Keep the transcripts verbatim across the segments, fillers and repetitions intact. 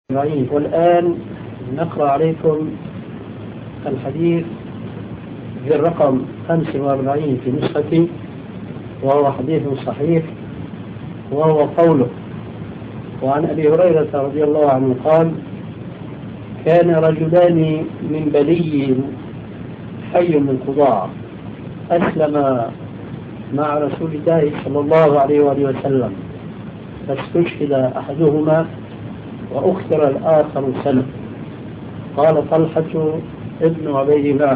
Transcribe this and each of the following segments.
والآن نقرأ عليكم الحديث بالرقم خمسة وأربعين في نسختي، وهو حديث صحيح، وهو قوله: وعن أبي هريرة رضي الله عنه قال: كان رجلان من بلي حي من قضاع أسلم مع رسول الله صلى الله عليه وآله وسلم، فاستشهد أحدهما وأخر الآخر سنة. قال طلحة ابن عبيد الله: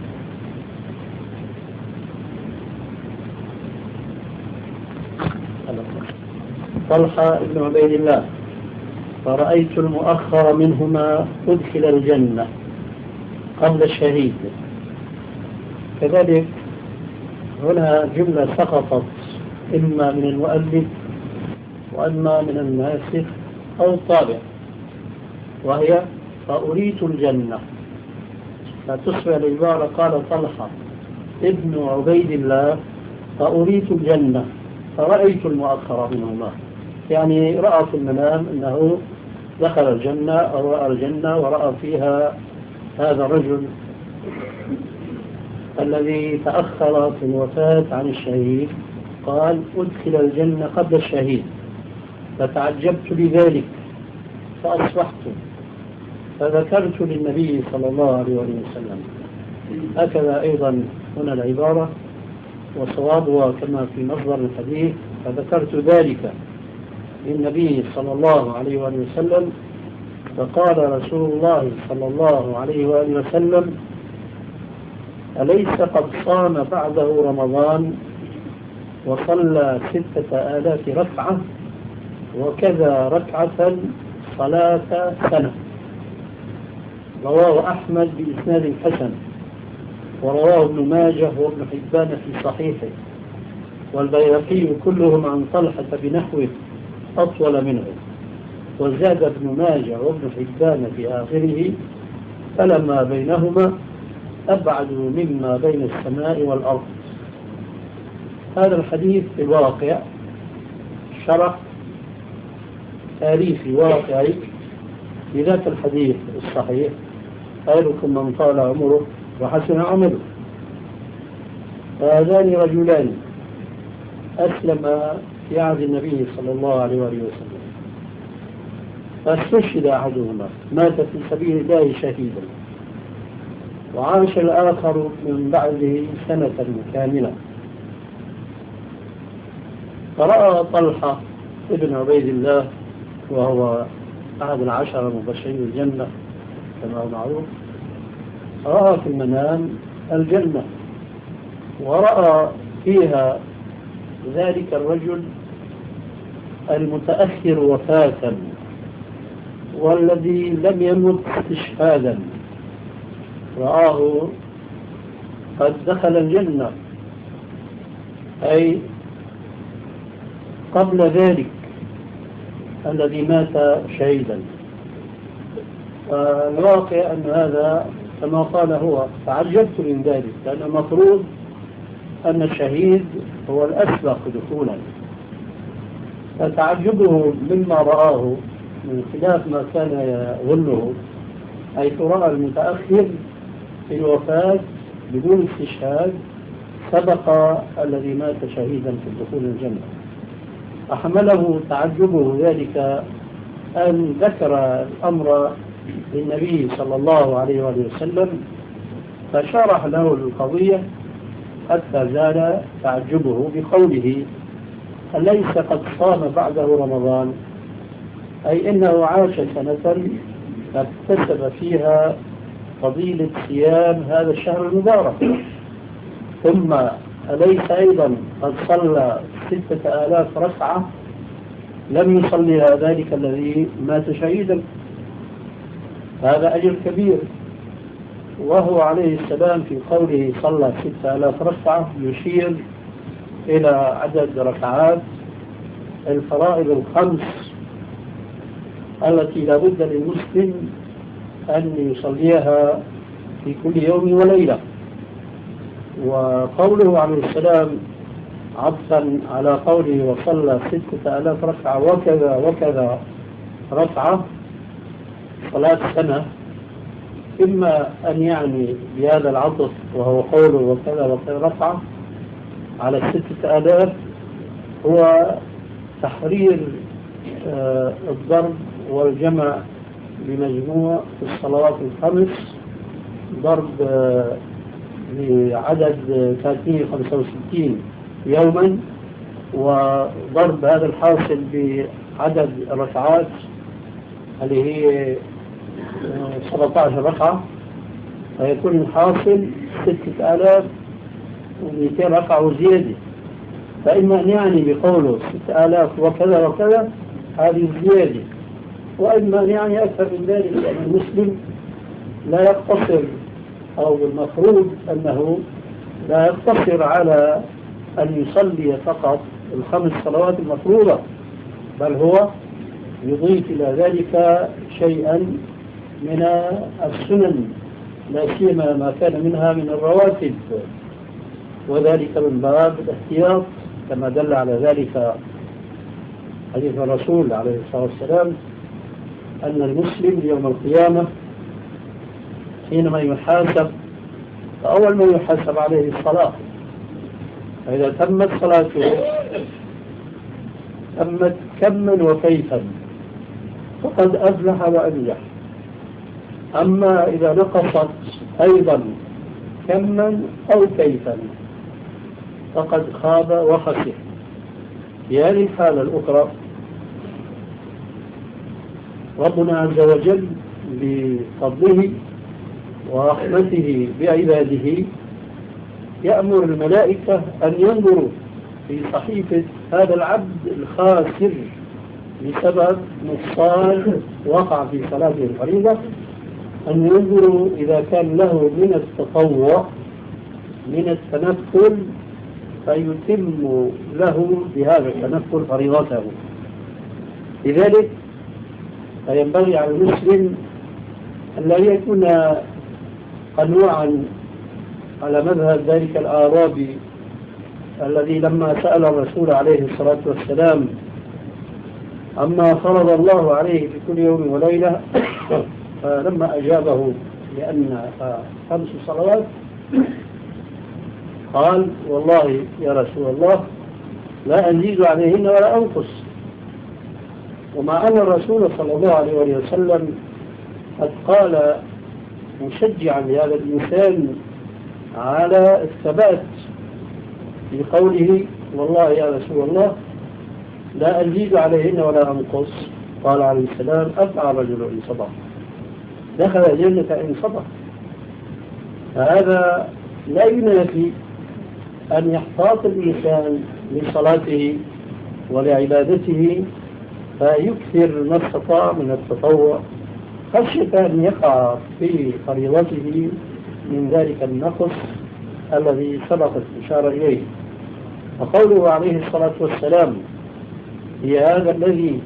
طلحة ابن عبيد الله: فرأيت المؤخر منهما أدخل الجنة قبل الشهيد. كذلك هنا جملة سقطت إما من المؤلف وإما من الناسخ أو الطابع، وهي فأريت الجنة، فتصبح العبارة قال طلحة ابن عبيد الله فأريت الجنة فرأيت المؤخر منهما، يعني رأى في المنام أنه دخل الجنة أو رأى الجنة ورأى فيها هذا الرجل الذي تأخر في الوفاة عن الشهيد، قال أدخل الجنة قبل الشهيد، فتعجبت لذلك فأصبحت فذكرت للنبي صلى الله عليه وسلم. هكذا أيضا هنا العبارة، وصوابها كما في مصدر الحديث: فذكرت ذلك للنبي صلى الله عليه وآله وسلم، فقال رسول الله صلى الله عليه وآله وسلم: أليس قد صام بعده رمضان وصلى ستة آلاف ركعة وكذا ركعة صلاة سنة؟ رواه أحمد بإسناد حسن، ورواه ابن ماجه وابن حبان في صحيحه، والبيهقي كلهم عن طلحة بنحوه أطول منه، وزاد ابن ماجه وابن حبان في آخره: فلما بينهما أبعد مما بين السماء والأرض. هذا الحديث في الواقع شرح تاريخي واقعي لذات الحديث الصحيح: خيركم من طال عمره وحسن عمله. هذان رجلان أسلم في عهد النبي صلى الله عليه وسلم، فاستشهد أحدهما، مات في سبيل الله شهيدا، وعاش الآخر من بعده سنة كاملة. فرأى طلحة ابن عبيد الله، وهو أحد العشرة المبشرين بالجنة كما هو معروف، رأى في المنام الجنة، ورأى فيها ذلك الرجل المتأخر وفاة والذي لم يمت استشهادا، رآه قد دخل الجنة، أي قبل ذلك الذي مات شهيدا. الواقع أن هذا كما قال هو، تعجبت من ذلك، لأن المفروض أن الشهيد هو الأسبق دخولا، فتعجبه مما رآه من خلاف ما كان يظنه، حيث رأى المتأخر في الوفاة بدون استشهاد سبق الذي مات شهيدا في دخول الجنة. أحمله تعجبه ذلك أن ذكر الأمر للنبي صلى الله عليه وسلم، فشرح له القضية حتى زال تعجبه بقوله: أليس قد صام بعده رمضان؟ أي إنه عاش سنة فاكتسب فيها فضيلة صيام هذا الشهر المبارك. ثم أليس أيضا قد صلى ستة آلاف ركعة لم يصليها ذلك الذي مات شهيدا؟ هذا أجر كبير. وهو عليه السلام في قوله صلى ستة آلاف ركعة يشير إلى عدد ركعات الفرائض الخمس التي لا بد للمسلم أن يصليها في كل يوم وليلة. وقوله عليه السلام عطفا على قوله وصلى ستة آلاف ركعة وكذا وكذا ركعة، صلاة سنة، إما أن يعني بهذا العطف وهو قوله وكذا وكذا ركعة على الستة آلاف هو تحرير آه الضرب والجمع بمجموع الصلوات الخمس، ضرب آه لعدد ثلاثمائة وخمسة وستين يوما، وضرب هذا الحاصل بعدد الركعات اللي هي سبعة عشر ركعة، فيكون الحاصل ستة آلاف ومئتين ركعة وزيادة. فإما أن يعني بقوله ستة آلاف وكذا وكذا هذه الزيادة، وإما أن يعني أكثر من ذلك، لأن يعني المسلم لا يقتصر، أو المفروض أنه لا يقتصر على أن يصلي فقط الخمس صلوات المفروضة، بل هو يضيف إلى ذلك شيئا من السنن، لا سيما ما كان منها من الرواتب، وذلك من باب الاحتياط، كما دل على ذلك حديث الرسول عليه الصلاة والسلام أن المسلم يوم القيامة حينما يحاسب فأول ما يحاسب عليه الصلاة، فإذا تمت صلاته تمت كما وكيفا فقد أفلح وأنجح. أما إذا نقصت أيضا كما أو كيفا فقد خاب وخسر. في هذه الحالة الأخرى ربنا عز وجل بفضله ورحمته بعباده يأمر الملائكة أن ينظروا في صحيفة هذا العبد الخاسر بسبب نقصان وقع في صلاته الفريضة، أن ينظروا إذا كان له من التطوع من التنفل فيتم له بهذا التنفل فريضته. لذلك فينبغي على المسلم أن لا يكون قنوعا على مذهب ذلك الأعرابي الذي لما سأل الرسول عليه الصلاة والسلام عما فرض الله عليه في كل يوم وليلة، فلما أجابه لأن خمس صلوات قال والله يا رسول الله لا أزيد عليهن ولا أنقص، ومع أن الرسول صلى الله عليه وسلم قد قال مشجعا لهذا الإنسان على الثبات في قوله والله يا رسول الله لا أزيد عليهن ولا أنقص، قال عليه السلام أفعى رجل إن صدق دخل الجنة إن صدق. فهذا لا ينافي أن يحتاط الإنسان لصلاته ولعبادته فيكثر ما استطاع من التطوع خشية أن يقع في فريضته من ذلك النقص الذي سبقت الإشارة إليه. وقوله عليه الصلاة والسلام هي هذا الذي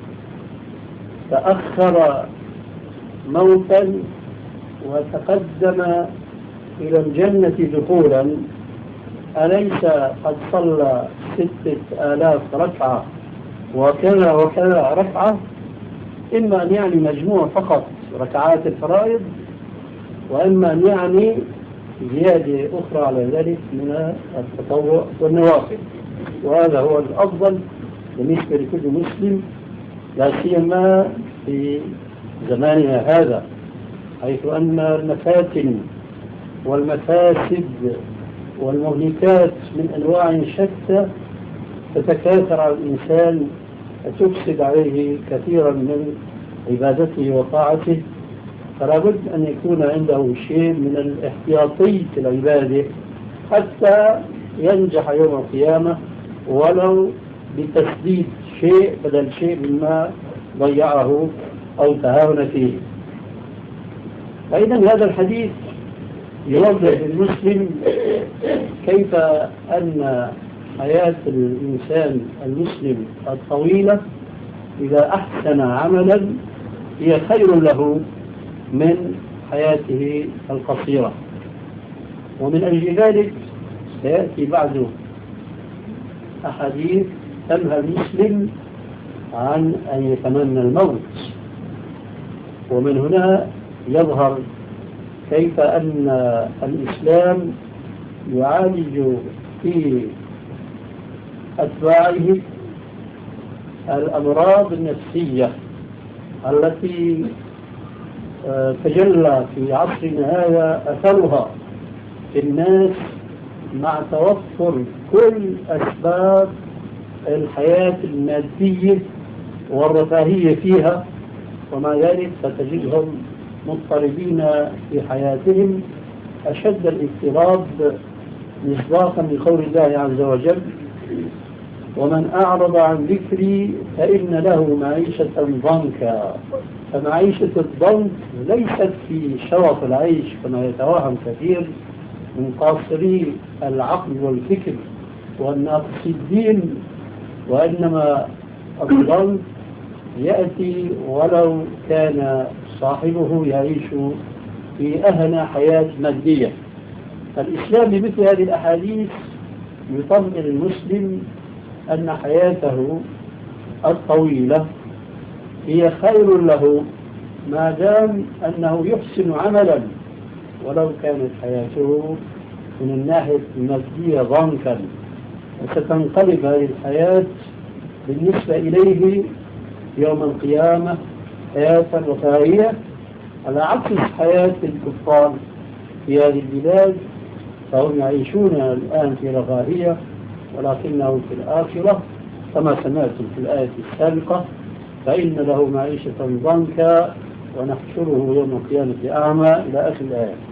تأخر موتا وتقدم إلى الجنة دخولا أليس قد صلى ستة آلاف ركعة وكذا وكذا ركعة؟ إما أن يعني مجموع فقط ركعات الفرائض، وإما أن يعني زيادة أخرى على ذلك من التطوع والنوافل، وهذا هو الأفضل بالنسبة لكل مسلم، لا سيما في زماننا هذا حيث أن المفاتن والمفاسد والمهلكات من أنواع شتى تتكاثر على الإنسان وتفسد عليه كثيرا من عبادته وطاعته، فلا بد أن يكون عنده شيء من الاحتياطي في العبادة حتى ينجح يوم القيامة ولو بتسديد شيء بدل شيء مما ضيعه أو تهاون فيه. فإذا هذا الحديث يوضح للمسلم كيف أن حياة الإنسان المسلم الطويلة إذا أحسن عملا هي خير له من حياته القصيرة. ومن أجل ذلك سيأتي بعد أحاديث تنهى المسلم عن أن يتمنى الموت، ومن هنا يظهر كيف أن الإسلام يعالج في أتباعه الأمراض النفسية التي تجلى في عصرنا هذا أثرها في الناس مع توفر كل أسباب الحياة المادية والرفاهية فيها، ومع ذلك فتجدهم مضطربين في حياتهم أشد الاضطراب مصداقا لقول الله عز وجل: ومن أعرض عن ذكري فإن له معيشة ضنكا. فمعيشة الضنك ليست في شرف العيش كما يتوهم كثير من قاصري العقل والفكر والناقصي الدين، وإنما الضنك يأتي ولو كان صاحبه يعيش في أهنى حياة مادية. فالإسلام بمثل هذه الأحاديث يطمئن المسلم أن حياته الطويلة هي خير له ما دام أنه يحسن عملا، ولو كانت حياته من الناحية المادية ضنكا. وستنقلب هذه الحياة بالنسبة إليه يوم القيامة حياة رفاهية، على عكس حياة الكفار في هذه البلاد، فهم يعيشون الآن في رفاهية، ولكنهم في الآخرة كما سمعتم في الآية السابقة: فإن له معيشة ضنكا ونحشره يوم القيامة أعمى، إلى آخر الآية.